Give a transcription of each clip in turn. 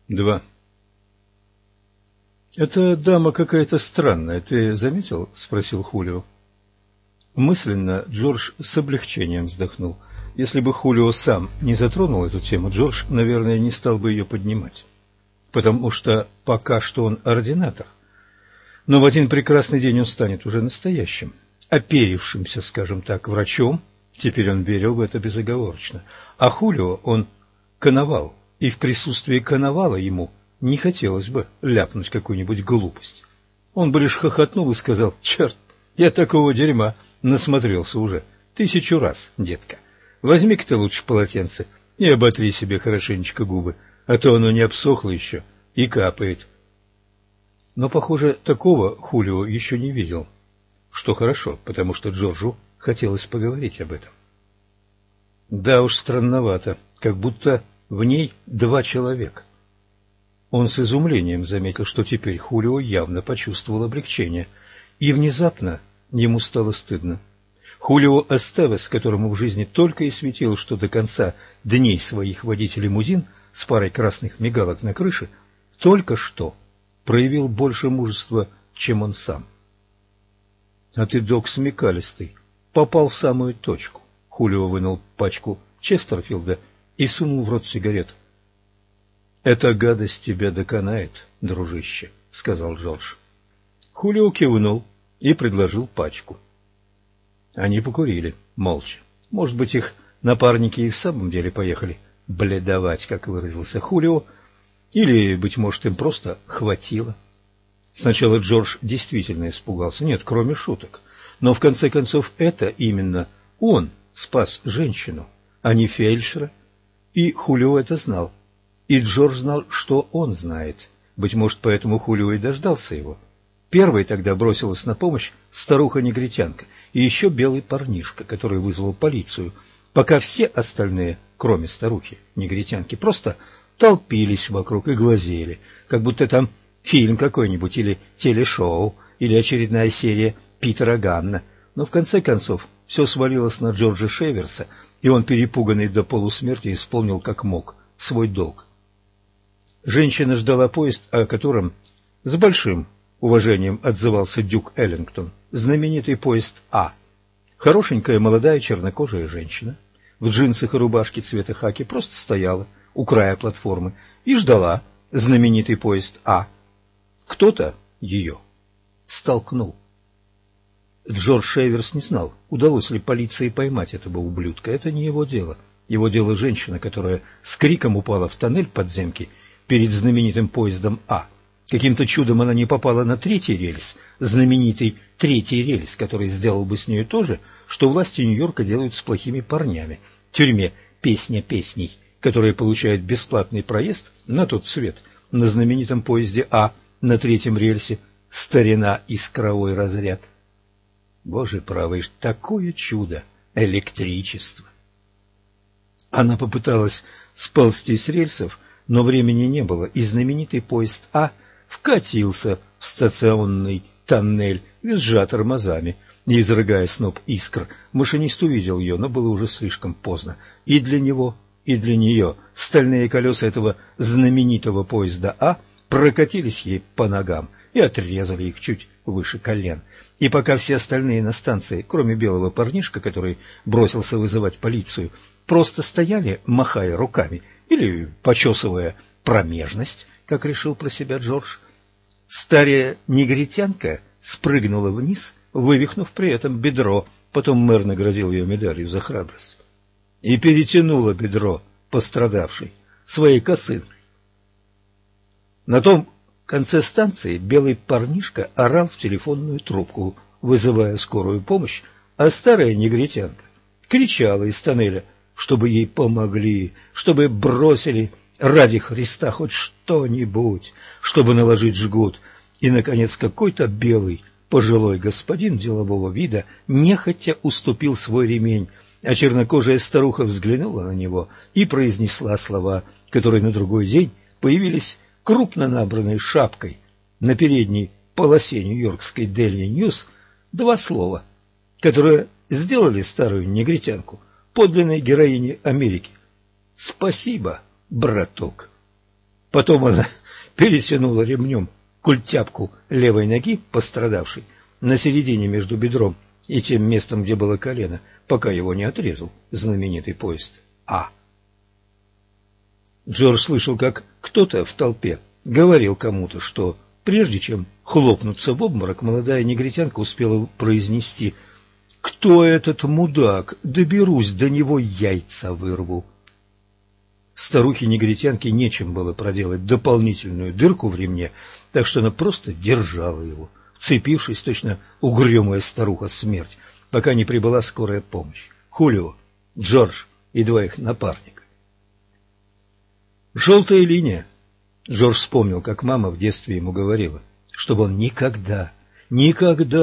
2. «Эта дама какая-то странная, ты заметил?» – спросил Хулио. Мысленно Джордж с облегчением вздохнул. Если бы Хулио сам не затронул эту тему, Джордж, наверное, не стал бы ее поднимать. Потому что пока что он ординатор. Но в один прекрасный день он станет уже настоящим, оперившимся, скажем так, врачом. Теперь он верил в это безоговорочно. А Хулио он коновал, и в присутствии коновала ему не хотелось бы ляпнуть какую-нибудь глупость. Он бы лишь хохотнул и сказал: «Черт, я такого дерьма насмотрелся уже 1000 раз, детка. Возьми-ка ты лучше полотенце и оботри себе хорошенечко губы, а то оно не обсохло еще и капает». Но, похоже, такого Хулио еще не видел. Что хорошо, потому что Джорджу хотелось поговорить об этом. Да уж, странновато, как будто в ней 2 человека. Он с изумлением заметил, что теперь Хулио явно почувствовал облегчение, и внезапно ему стало стыдно. Хулио Эстевес, которому в жизни только и светило, что до конца дней своих водить лимузин с парой красных мигалок на крыше, только что проявил больше мужества, чем он сам. «А ты, док, смекалистый, попал в самую точку». Хулио вынул пачку Честерфилда и сунул в рот сигарету. «Эта гадость тебя доконает, дружище», — сказал Джордж. Хулио кивнул и предложил пачку. Они покурили молча. Может быть, их напарники и в самом деле поехали бледовать, как выразился Хулио, или, быть может, им просто хватило. Сначала Джордж действительно испугался, нет, кроме шуток. Но в конце концов это именно он спас женщину, а не фельдшера, и Хулио это знал. И Джордж знал, что он знает. Быть может, поэтому Хулио и дождался его. Первой тогда бросилась на помощь старуха-негритянка и еще белый парнишка, который вызвал полицию, пока все остальные, кроме старухи-негритянки, просто толпились вокруг и глазели, как будто там фильм какой-нибудь или телешоу, или очередная серия Питера Ганна. Но в конце концов все свалилось на Джорджа Шеверса, и он, перепуганный до полусмерти, исполнил как мог свой долг. Женщина ждала поезд, о котором с большим уважением отзывался Дюк Эллингтон, знаменитый поезд А. Хорошенькая молодая чернокожая женщина в джинсах и рубашке цвета хаки просто стояла у края платформы и ждала знаменитый поезд А. Кто-то ее столкнул. Джордж Шеверс не знал, удалось ли полиции поймать этого ублюдка. Это не его дело. Его дело женщина, которая с криком упала в тоннель подземки перед знаменитым поездом А. Каким-то чудом она не попала на 3-й рельс, знаменитый 3-й рельс, который сделал бы с нею то же, что власти Нью-Йорка делают с плохими парнями в тюрьме «Песня песней», которые получают бесплатный проезд на тот свет на знаменитом поезде А на 3-м рельсе «Старина искровой разряд». Боже правый, такое чудо — электричество! Она попыталась сползти с рельсов, но времени не было, и знаменитый поезд А вкатился в стационный тоннель, визжа тормозами и изрыгая сноп искр. Машинист увидел ее, но было уже слишком поздно. И для него, и для нее стальные колеса этого знаменитого поезда А прокатились ей по ногам и отрезали их чуть выше колен. И пока все остальные на станции, кроме белого парнишка, который бросился вызывать полицию, просто стояли, махая руками или почесывая промежность, как решил про себя Джордж, старая негритянка спрыгнула вниз, вывихнув при этом бедро, потом мэр наградил ее медалью за храбрость, и перетянула бедро пострадавшей своей косынкой. На том конце станции белый парнишка орал в телефонную трубку, вызывая скорую помощь, а старая негритянка кричала из тоннеля, чтобы ей помогли, чтобы бросили ради Христа хоть что-нибудь, чтобы наложить жгут. И, наконец, какой-то белый пожилой господин делового вида нехотя уступил свой ремень, а чернокожая старуха взглянула на него и произнесла слова, которые на другой день появились крупно набранной шапкой на передней полосе нью-йоркской Daily News, 2 слова, которые сделали старую негритянку подлинной героиней Америки. «Спасибо, браток». Потом она перетянула ремнем культяпку левой ноги пострадавшей на середине между бедром и тем местом, где было колено, пока его не отрезал знаменитый поезд А. Джордж слышал, как кто-то в толпе говорил кому-то, что прежде чем хлопнуться в обморок, молодая негритянка успела произнести: «Кто этот мудак? Доберусь до него, яйца вырву». Старухе-негритянке нечем было проделать дополнительную дырку в ремне, так что она просто держала его, вцепившись, точно угрюмая старуха смерть, пока не прибыла скорая помощь. Хулио, Джордж и два их напарника. «Желтая линия». Джордж вспомнил, как мама в детстве ему говорила, чтобы он никогда не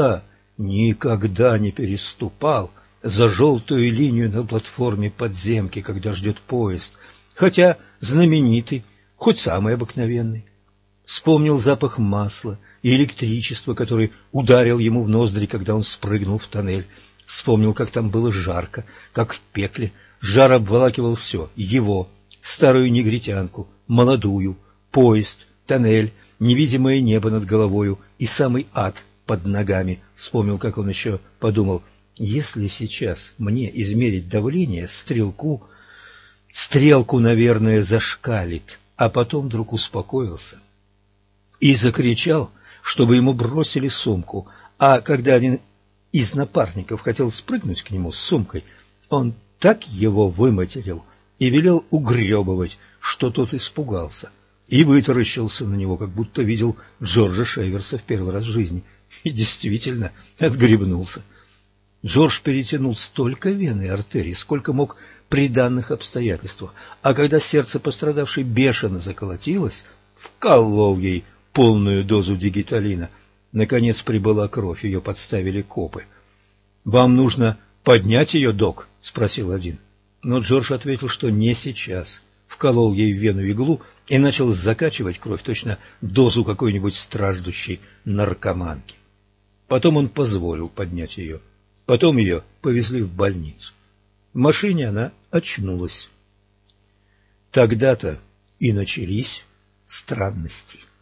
переступал за желтую линию на платформе подземки, когда ждет поезд, хотя знаменитый, хоть самый обыкновенный. Вспомнил запах масла и электричества, который ударил ему в ноздри, когда он спрыгнул в тоннель. Вспомнил, как там было жарко, как в пекле. Жар обволакивал все: его, старую негритянку, молодую, поезд, тоннель, невидимое небо над головою и самый ад под ногами. Вспомнил, как он еще подумал: если сейчас мне измерить давление, стрелку, наверное, зашкалит. А потом вдруг успокоился и закричал, чтобы ему бросили сумку. А когда один из напарников хотел спрыгнуть к нему с сумкой, он так его выматерил и велел угребывать, что тот испугался и вытаращился на него, как будто видел Джорджа Шейверса в первый раз в жизни, и действительно отгребнулся. Джордж перетянул столько вен и артерий, сколько мог при данных обстоятельствах, а когда сердце пострадавшей бешено заколотилось, вколол ей полную дозу дигиталина. Наконец прибыла кровь, ее подставили копы. «Вам нужно поднять ее, док?» — спросил один. Но Джордж ответил, что не сейчас. Вколол ей в вену иглу и начал закачивать кровь, точно дозу какой-нибудь страждущей наркоманки. Потом он позволил поднять ее. Потом ее повезли в больницу. В машине она очнулась. Тогда-то и начались странности.